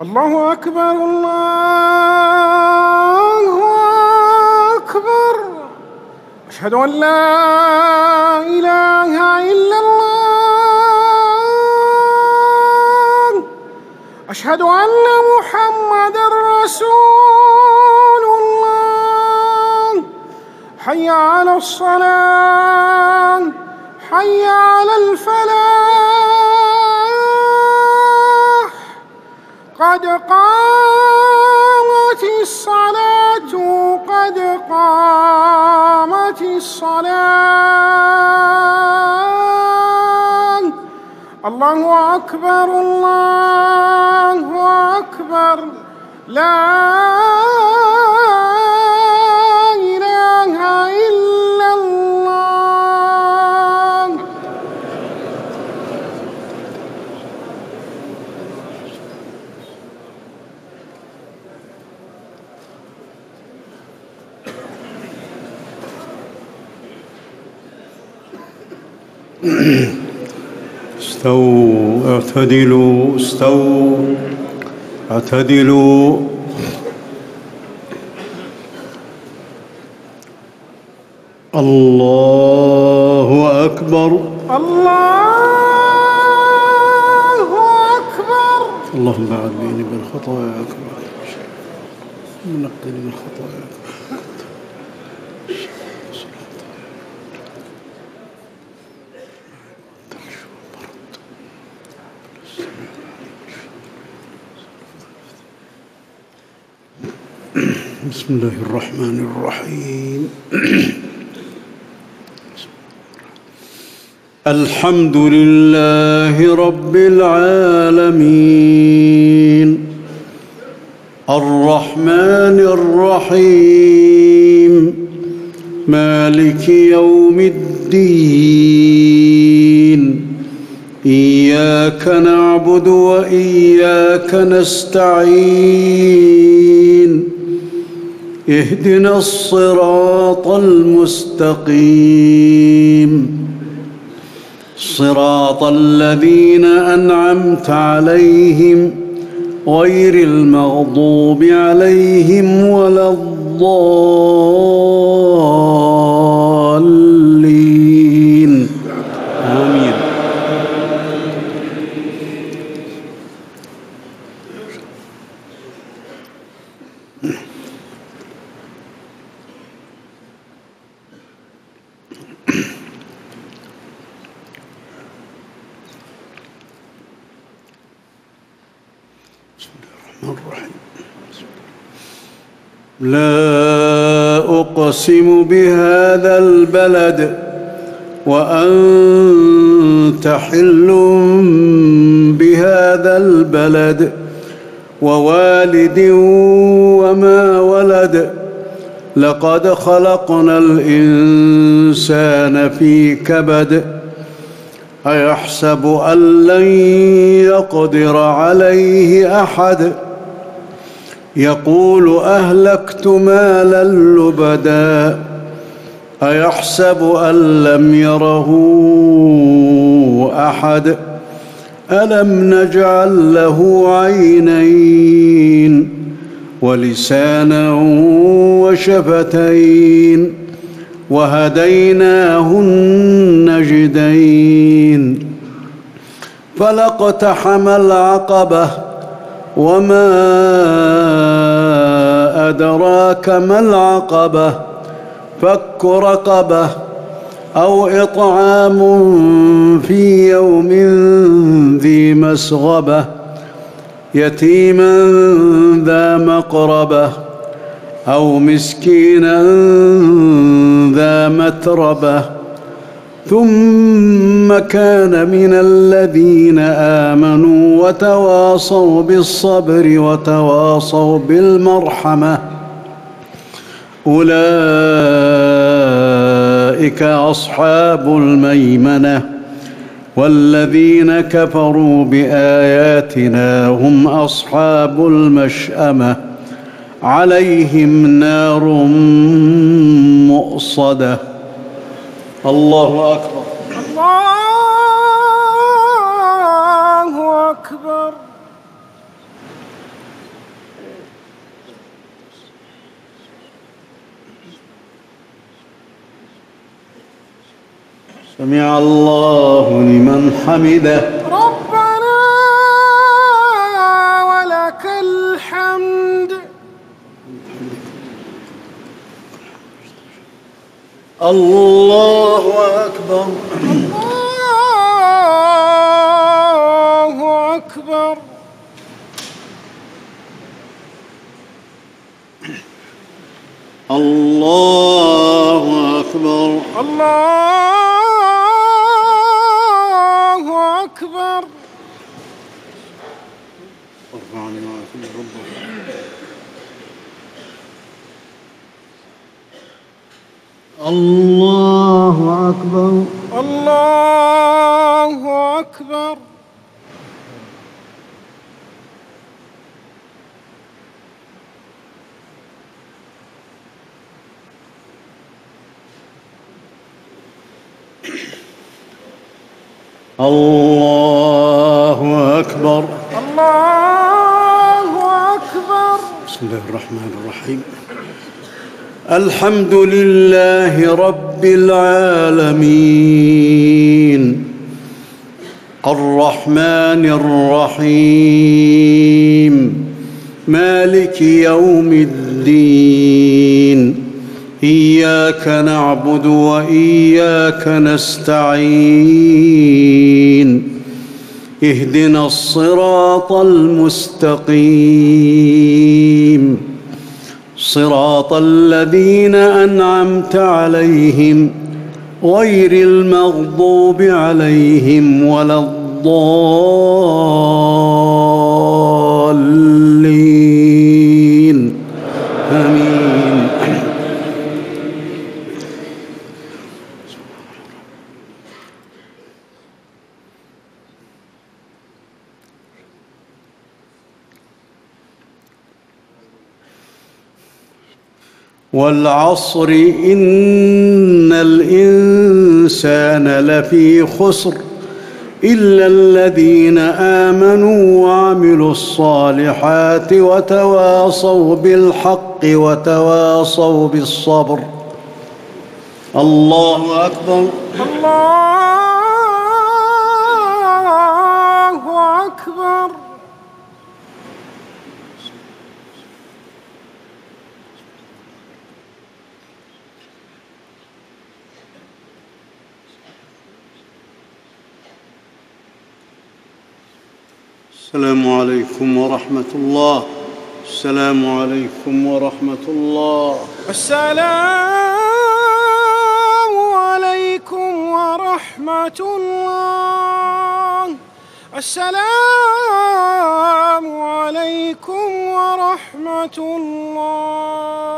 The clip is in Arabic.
الله أكبر الله أكبر. أشهد أن لا إله إلا الله. أشهد أن محمدًا رسول الله. حي على الصلاة حي على الفلاح. قد قامت الصلاة قد قامت الصلاة. الله أكبر الله أكبر. لا إله إلا الله. استووا اعتدلوا استووا اعتدلوا. الله أكبر الله أكبر. اللهم بعد بيني وبين خطاياك ونقني من خطاياك. بسم الله الرحمن الرحيم. الحمد لله رب العالمين الرحمن الرحيم مالك يوم الدين. إياك نعبد وإياك نستعين. اهدنا الصراط المستقيم صراط الذين أنعمت عليهم غير المغضوب عليهم ولا الضالين. آمين. لا أقسم بهذا البلد وأنت حل بهذا البلد ووالد وما ولد. لقد خلقنا الإنسان في كبد. أيحسب أن لن يقدر عليه أحد. يقول أهلكت مالا لبدا. أيحسب أن لم يره أحد. ألم نجعل له عينين ولسانا وشفتين وهديناه النجدين. فلاقتحم العقبة وما أدراك ما العقبة. فك رقبة أو إطعام في يوم ذي مسغبة يتيما ذا مقربة أو مسكينا ذا متربة. ثم كان من الذين آمنوا وتواصوا بالصبر وتواصوا بالمرحمة. أولئك أصحاب الميمنة. والذين كفروا بآياتنا هم أصحاب المشأمة. عليهم نار مؤصدة. الله أكبر. الله أكبر. سمع الله لمن حمده. ربنا ولك الحمد. الله أكبر. الله أكبر. الله أكبر. الله أكبر. ارفعني معك ربك. الله أكبر. الله أكبر. الله أكبر. الله أكبر. بسم الله الرحمن الرحيم. الحمد لله رب العالمين الرحمن الرحيم مالك يوم الدين إياك نعبد وإياك نستعين اهدنا الصراط المستقيم صراط الذين أنعمت عليهم غير المغضوب عليهم ولا الضالين آمين. والعصر إن الإنسان لفي خسر إلا الذين آمنوا وعملوا الصالحات وتواصوا بالحق وتواصوا بالصبر. الله أكبر. الله أكبر. السلام عليكم ورحمة الله. السلام عليكم ورحمة الله. السلام عليكم ورحمة الله. السلام عليكم ورحمة الله.